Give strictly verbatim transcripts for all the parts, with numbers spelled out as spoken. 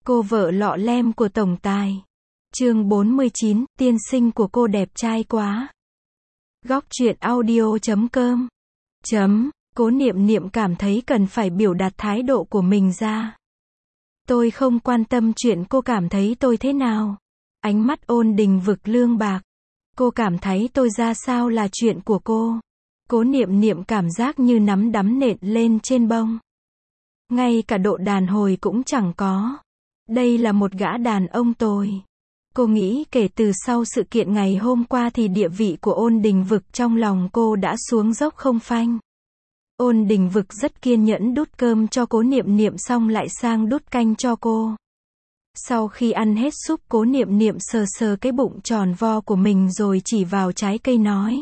Cô vợ lọ lem của tổng tài. Chương bốn mươi chín, tiên sinh của cô đẹp trai quá. Góc truyện audio chấm com. Chấm, Cố Niệm Niệm cảm thấy cần phải biểu đạt thái độ của mình ra. Tôi không quan tâm chuyện cô cảm thấy tôi thế nào. Ánh mắt Ôn Đình Vực lương bạc. Cô cảm thấy tôi ra sao là chuyện của cô. Cố Niệm Niệm cảm giác như nắm đấm nện lên trên bông. Ngay cả độ đàn hồi cũng chẳng có. Đây là một gã đàn ông tồi. Cô nghĩ kể từ sau sự kiện ngày hôm qua thì địa vị của Ôn Đình Vực trong lòng cô đã xuống dốc không phanh. Ôn Đình Vực rất kiên nhẫn đút cơm cho Cố Niệm Niệm xong lại sang đút canh cho cô. Sau khi ăn hết súp, Cố Niệm Niệm sờ sờ cái bụng tròn vo của mình rồi chỉ vào trái cây nói.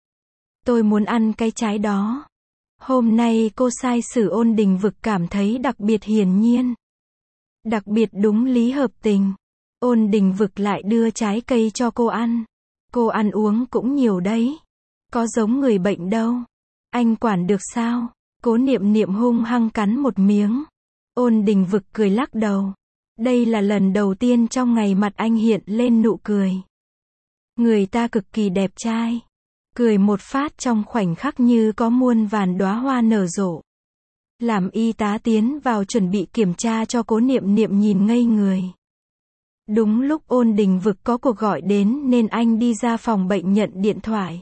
Tôi muốn ăn cái trái đó. Hôm nay cô sai xử Ôn Đình Vực cảm thấy đặc biệt hiển nhiên. Đặc biệt đúng lý hợp tình. Ôn Đình Vực lại đưa trái cây cho cô ăn. Cô ăn uống cũng nhiều đấy. Có giống người bệnh đâu. Anh quản được sao? Cố Niệm Niệm hung hăng cắn một miếng. Ôn Đình Vực cười lắc đầu. Đây là lần đầu tiên trong ngày mặt anh hiện lên nụ cười. Người ta cực kỳ đẹp trai. Cười một phát trong khoảnh khắc như có muôn vàn đóa hoa nở rộ. Làm y tá tiến vào chuẩn bị kiểm tra cho Cố Niệm Niệm nhìn ngây người. Đúng lúc Ôn Đình Vực có cuộc gọi đến nên anh đi ra phòng bệnh nhận điện thoại.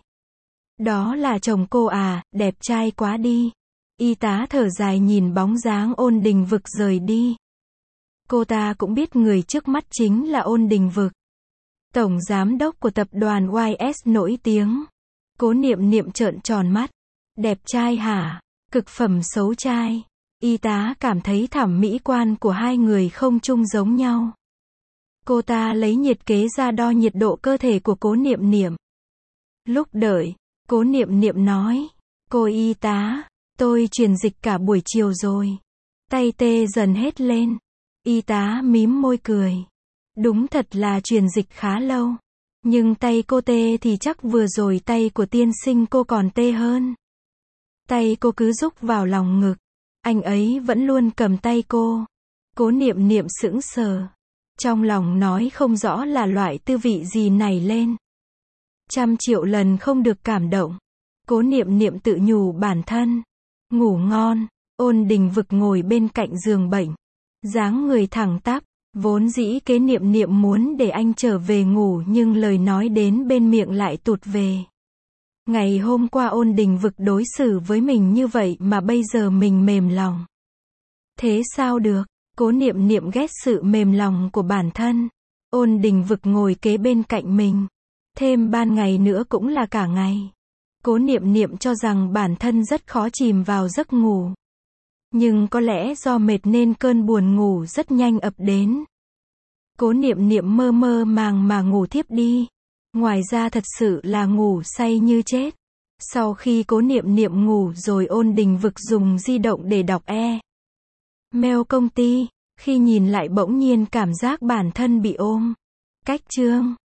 Đó là chồng cô à, đẹp trai quá đi. Y tá thở dài nhìn bóng dáng Ôn Đình Vực rời đi. Cô ta cũng biết người trước mắt chính là Ôn Đình Vực, tổng giám đốc của tập đoàn Y S nổi tiếng. Cố Niệm Niệm trợn tròn mắt. Đẹp trai hả? Cực phẩm xấu trai. Y tá cảm thấy thẩm mỹ quan của hai người không chung giống nhau. Cô ta lấy nhiệt kế ra đo nhiệt độ cơ thể của Cố Niệm Niệm. Lúc đợi, Cố Niệm Niệm nói. Cô y tá, tôi truyền dịch cả buổi chiều rồi. Tay tê dần hết lên. Y tá mím môi cười. Đúng thật là truyền dịch khá lâu. Nhưng tay cô tê thì chắc vừa rồi tay của tiên sinh cô còn tê hơn. Tay cô cứ rúc vào lòng ngực. Anh ấy vẫn luôn cầm tay cô. Cố Niệm Niệm sững sờ. Trong lòng nói không rõ là loại tư vị gì nảy lên. Trăm triệu lần không được cảm động. Cố Niệm Niệm tự nhủ bản thân. Ngủ ngon. Ôn Đình Vực ngồi bên cạnh giường bệnh. Dáng người thẳng tắp. Vốn dĩ Kế Niệm Niệm muốn để anh trở về ngủ nhưng lời nói đến bên miệng lại tụt về. Ngày hôm qua Ôn Đình Vực đối xử với mình như vậy mà bây giờ mình mềm lòng. Thế sao được? Cố Niệm Niệm ghét sự mềm lòng của bản thân. Ôn Đình Vực ngồi kế bên cạnh mình. Thêm ban ngày nữa cũng là cả ngày. Cố Niệm Niệm cho rằng bản thân rất khó chìm vào giấc ngủ. Nhưng có lẽ do mệt nên cơn buồn ngủ rất nhanh ập đến. Cố Niệm Niệm mơ mơ màng mà ngủ thiếp đi. Ngoài ra thật sự là ngủ say như chết. Sau khi Cố Niệm Niệm ngủ rồi Ôn Đình Vực dùng di động để đọc e mail công ty. Khi nhìn lại bỗng nhiên cảm giác bản thân bị ôm. Cách chương